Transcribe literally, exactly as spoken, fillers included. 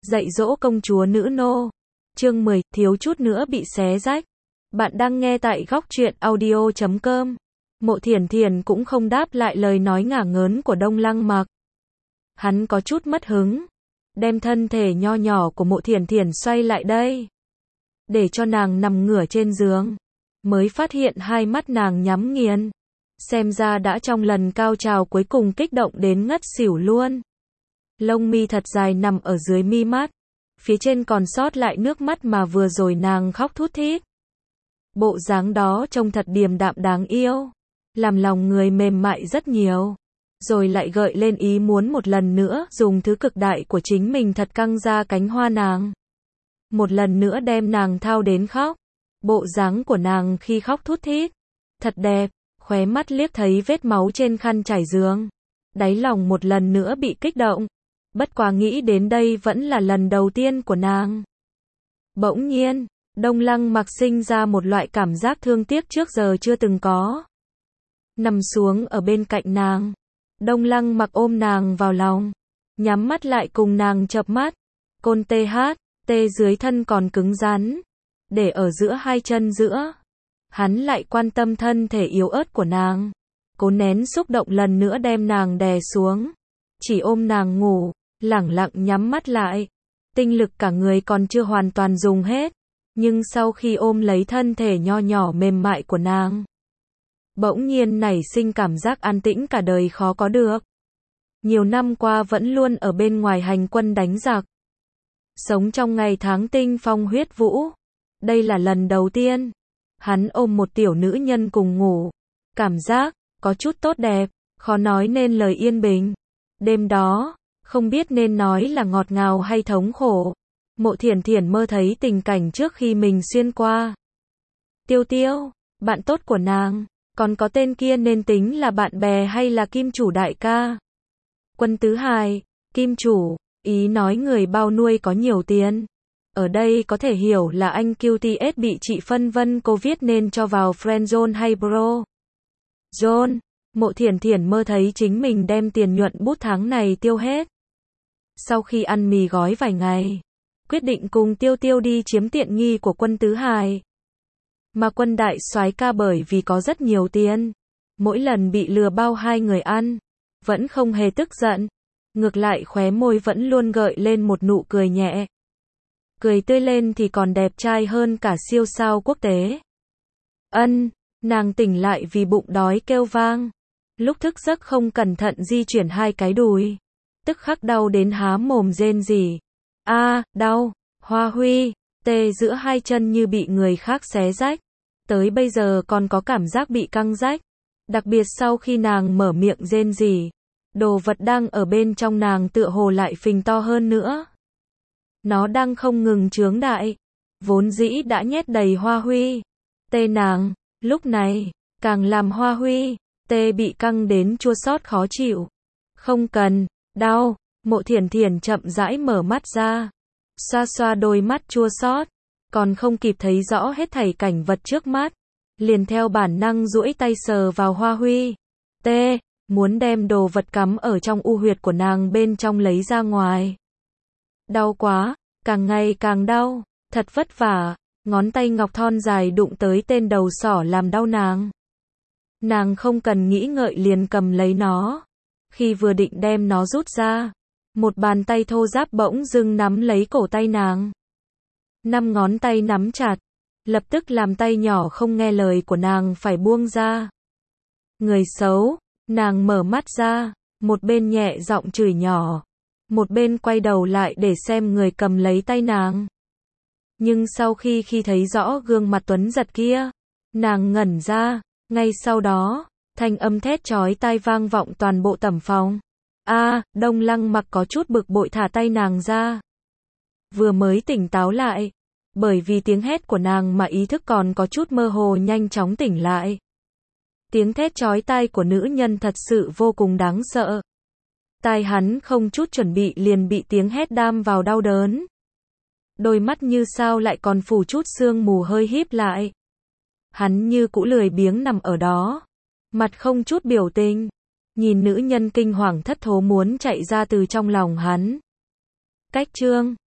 Dạy dỗ công chúa nữ nô. Chương mười, thiếu chút nữa bị xé rách. Bạn đang nghe tại góc truyện audio chấm com. Mộ Thiển Thiển cũng không đáp lại lời nói ngả ngớn của Đông Lăng Mặc. Hắn có chút mất hứng, đem thân thể nho nhỏ của Mộ Thiển Thiển xoay lại đây, để cho nàng nằm ngửa trên giường, mới phát hiện hai mắt nàng nhắm nghiền. Xem ra đã trong lần cao trào cuối cùng kích động đến ngất xỉu luôn. Lông mi thật dài nằm ở dưới mi mắt, phía trên còn sót lại nước mắt mà vừa rồi nàng khóc thút thít. Bộ dáng đó trông thật điềm đạm đáng yêu, làm lòng người mềm mại rất nhiều, rồi lại gợi lên ý muốn một lần nữa dùng thứ cực đại của chính mình thật căng ra cánh hoa nàng. Một lần nữa đem nàng thao đến khóc. Bộ dáng của nàng khi khóc thút thít, thật đẹp, khóe mắt liếc thấy vết máu trên khăn trải giường. Đáy lòng một lần nữa bị kích động. Bất quá nghĩ đến đây vẫn là lần đầu tiên của nàng. Bỗng nhiên, Đông Lăng Mặc sinh ra một loại cảm giác thương tiếc trước giờ chưa từng có. Nằm xuống ở bên cạnh nàng, Đông Lăng Mặc ôm nàng vào lòng, nhắm mắt lại cùng nàng chợp mắt. Côn tê hát, tê dưới thân còn cứng rắn, để ở giữa hai chân giữa. Hắn lại quan tâm thân thể yếu ớt của nàng, cố nén xúc động lần nữa đem nàng đè xuống, chỉ ôm nàng ngủ, lẳng lặng nhắm mắt lại. Tinh lực cả người còn chưa hoàn toàn dùng hết, nhưng sau khi ôm lấy thân thể nho nhỏ mềm mại của nàng, bỗng nhiên nảy sinh cảm giác an tĩnh cả đời khó có được. Nhiều năm qua vẫn luôn ở bên ngoài hành quân đánh giặc, sống trong ngày tháng tinh phong huyết vũ. Đây là lần đầu tiên hắn ôm một tiểu nữ nhân cùng ngủ. Cảm giác có chút tốt đẹp, khó nói nên lời yên bình. Đêm đó, không biết nên nói là ngọt ngào hay thống khổ. Mộ Thiển Thiển mơ thấy tình cảnh trước khi mình xuyên qua. Tiêu Tiêu, bạn tốt của nàng, còn có tên kia nên tính là bạn bè hay là kim chủ đại ca? Quân Tứ Hài, kim chủ, ý nói người bao nuôi có nhiều tiền. Ở đây có thể hiểu là anh quy tê ét bị chị phân vân cô viết nên cho vào friendzone hay bro. John, Mộ Thiển Thiển mơ thấy chính mình đem tiền nhuận bút tháng này tiêu hết. Sau khi ăn mì gói vài ngày, quyết định cùng Tiêu Tiêu đi chiếm tiện nghi của Quân Tứ Hài. Mà Quân đại soái ca bởi vì có rất nhiều tiền, mỗi lần bị lừa bao hai người ăn, vẫn không hề tức giận, ngược lại khóe môi vẫn luôn gợi lên một nụ cười nhẹ. Cười tươi lên thì còn đẹp trai hơn cả siêu sao quốc tế. Ân, nàng tỉnh lại vì bụng đói kêu vang. Lúc thức giấc không cẩn thận di chuyển hai cái đùi, tức khắc đau đến há mồm rên rỉ. A, à, đau, Hoa Huy, tê giữa hai chân như bị người khác xé rách. Tới bây giờ còn có cảm giác bị căng rách. Đặc biệt sau khi nàng mở miệng rên rỉ, đồ vật đang ở bên trong nàng tựa hồ lại phình to hơn nữa. Nó đang không ngừng trướng đại, vốn dĩ đã nhét đầy Hoa Huy. Tê nàng, lúc này, càng làm Hoa Huy, tê bị căng đến chua xót khó chịu. Không cần, đau, Mộ Thiển Thiển chậm rãi mở mắt ra, xoa xoa đôi mắt chua xót, còn không kịp thấy rõ hết thảy cảnh vật trước mắt, liền theo bản năng duỗi tay sờ vào Hoa Huy. Tê, muốn đem đồ vật cắm ở trong u huyệt của nàng bên trong lấy ra ngoài. Đau quá, càng ngày càng đau, thật vất vả, ngón tay ngọc thon dài đụng tới tên đầu sỏ làm đau nàng. Nàng không cần nghĩ ngợi liền cầm lấy nó. Khi vừa định đem nó rút ra, một bàn tay thô ráp bỗng dưng nắm lấy cổ tay nàng. Năm ngón tay nắm chặt, lập tức làm tay nhỏ không nghe lời của nàng phải buông ra. Người xấu, nàng mở mắt ra, một bên nhẹ giọng chửi nhỏ, một bên quay đầu lại để xem người cầm lấy tay nàng. Nhưng sau khi khi thấy rõ gương mặt tuấn giật kia, nàng ngẩn ra, ngay sau đó, thanh âm thét chói tai vang vọng toàn bộ tẩm phòng. A, à, Đông Lăng Mặc có chút bực bội thả tay nàng ra. Vừa mới tỉnh táo lại, bởi vì tiếng hét của nàng mà ý thức còn có chút mơ hồ nhanh chóng tỉnh lại. Tiếng thét chói tai của nữ nhân thật sự vô cùng đáng sợ. Tai hắn không chút chuẩn bị liền bị tiếng hét đam vào đau đớn. Đôi mắt như sao lại còn phủ chút sương mù hơi híp lại. Hắn như cũ lười biếng nằm ở đó, mặt không chút biểu tình, nhìn nữ nhân kinh hoàng thất thố muốn chạy ra từ trong lòng hắn. Cách chương